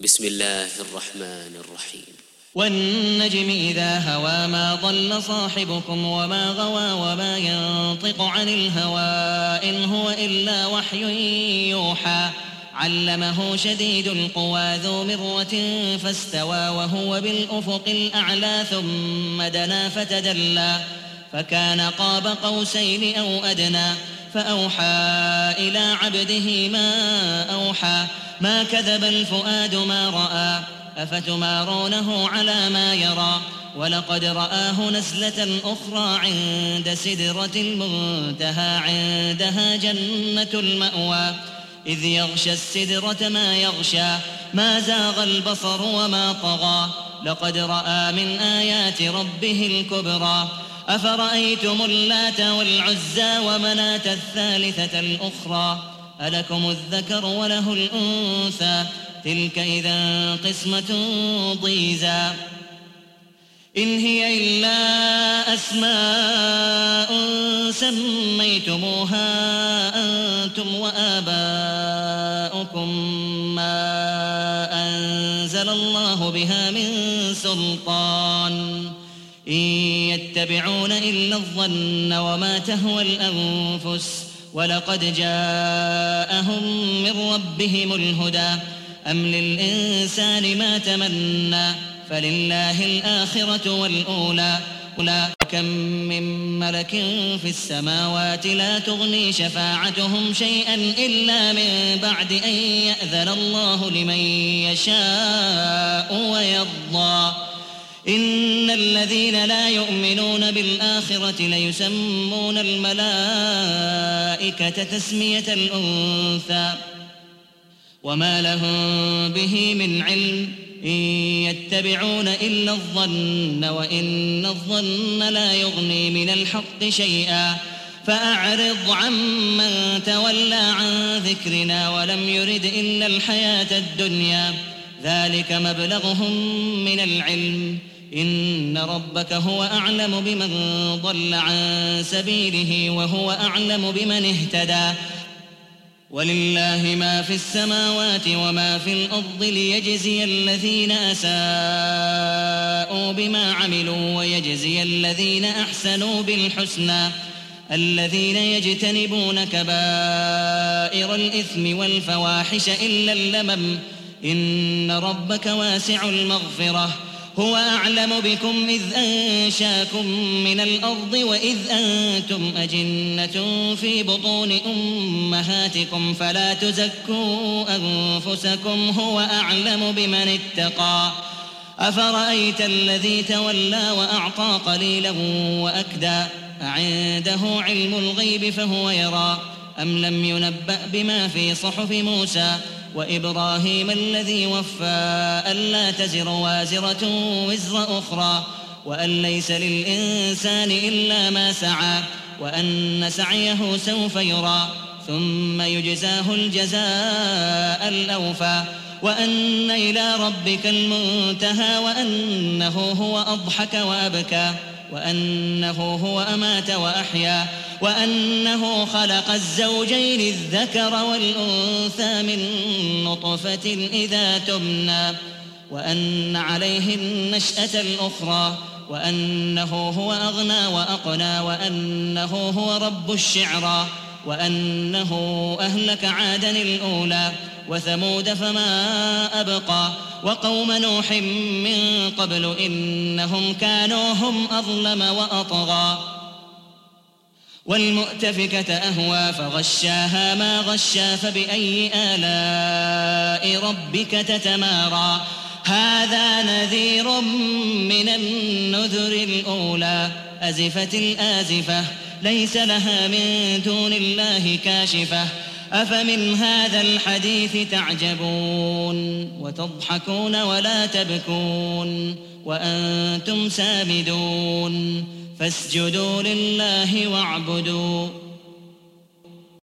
بسم الله الرحمن الرحيم. والنجم إذا هوى ما ضل صاحبكم وما غوى وما ينطق عن الهوى إن هو إلا وحي يوحى علمه شديد القوى ذو مرة فاستوى وهو بالأفق الأعلى ثم دنا فتدلى فكان قاب قوسين أو أدنى فأوحى إلى عبده ما أوحى ما كذب الفؤاد ما رأى أفتمارونه على ما يرى ولقد رآه نزلة أخرى عند سدرة المنتهى عندها جنة المأوى إذ يغشى السدرة ما يغشى ما زاغ البصر وما طغى لقد رأى من آيات ربه الكبرى أفرأيتم اللات والعزى ومناة الثالثة الأخرى ألكم الذكر وله الأنثى تلك إذا قسمة ضيزى إن هي إلا أسماء سميتموها أنتم وآباؤكم ما أنزل الله بها من سلطان إن يتبعون إلا الظن وما تهوى الأنفس ولقد جاءهم من ربهم الهدى أم للإنسان ما تمنى فلله الآخرة والأولى كم من ملك في السماوات لا تغني شفاعتهم شيئا إلا من بعد أن يأذن الله لمن يشاء ويرضى إن الذين لا يؤمنون بالآخرة ليسمون الملائكة تسمية الأنثى وما لهم به من علم إن يتبعون إلا الظن وإن الظن لا يغني من الحق شيئا فأعرض عمن تولى عن ذكرنا ولم يرد إلا الحياة الدنيا ذلك مبلغهم من العلم إن ربك هو أعلم بمن ضل عن سبيله وهو أعلم بمن اهتدى ولله ما في السماوات وما في الأرض ليجزي الذين أساءوا بما عملوا ويجزي الذين أحسنوا بالحسنى الذين يجتنبون كبائر الإثم والفواحش إلا اللمم إن ربك واسع المغفرة هو أعلم بكم إذ أنشاكم من الأرض وإذ أنتم أجنة في بطون أمهاتكم فلا تزكوا أنفسكم هو أعلم بمن اتقى أفرأيت الذي تولى وأعطى قليلا وأكدى أعنده علم الغيب فهو يرى أم لم ينبأ بما في صحف موسى وإبراهيم الذي وفى ألا تزر وازرة وزر أخرى وأن ليس للإنسان إلا ما سعى وأن سعيه سوف يرى ثم يجزاه الجزاء الأوفى وأن إلى ربك المنتهى وأنه هو أضحك وأبكى وأنه هو أمات وأحيا وأنه خلق الزوجين الذكر والأنثى من نطفة إذا تمنى وأن عليه النشأة الأخرى وأنه هو أغنى وأقنى وأنه هو رب الشعرى وأنه أهلك عادا الأولى وثمود فما أبقى وقوم نوح من قبل إنهم كانوا هم أظلم وأطغى والمؤتفكة أهوى فغشاها ما غشى فبأي آلاء ربك تتمارى هذا نذير من النذر الأولى أزفت الآزفة ليس لها من دون الله كاشفة أفمن هذا الحديث تعجبون وتضحكون ولا تبكون وأنتم سامدون فاسجدوا لله واعبدوا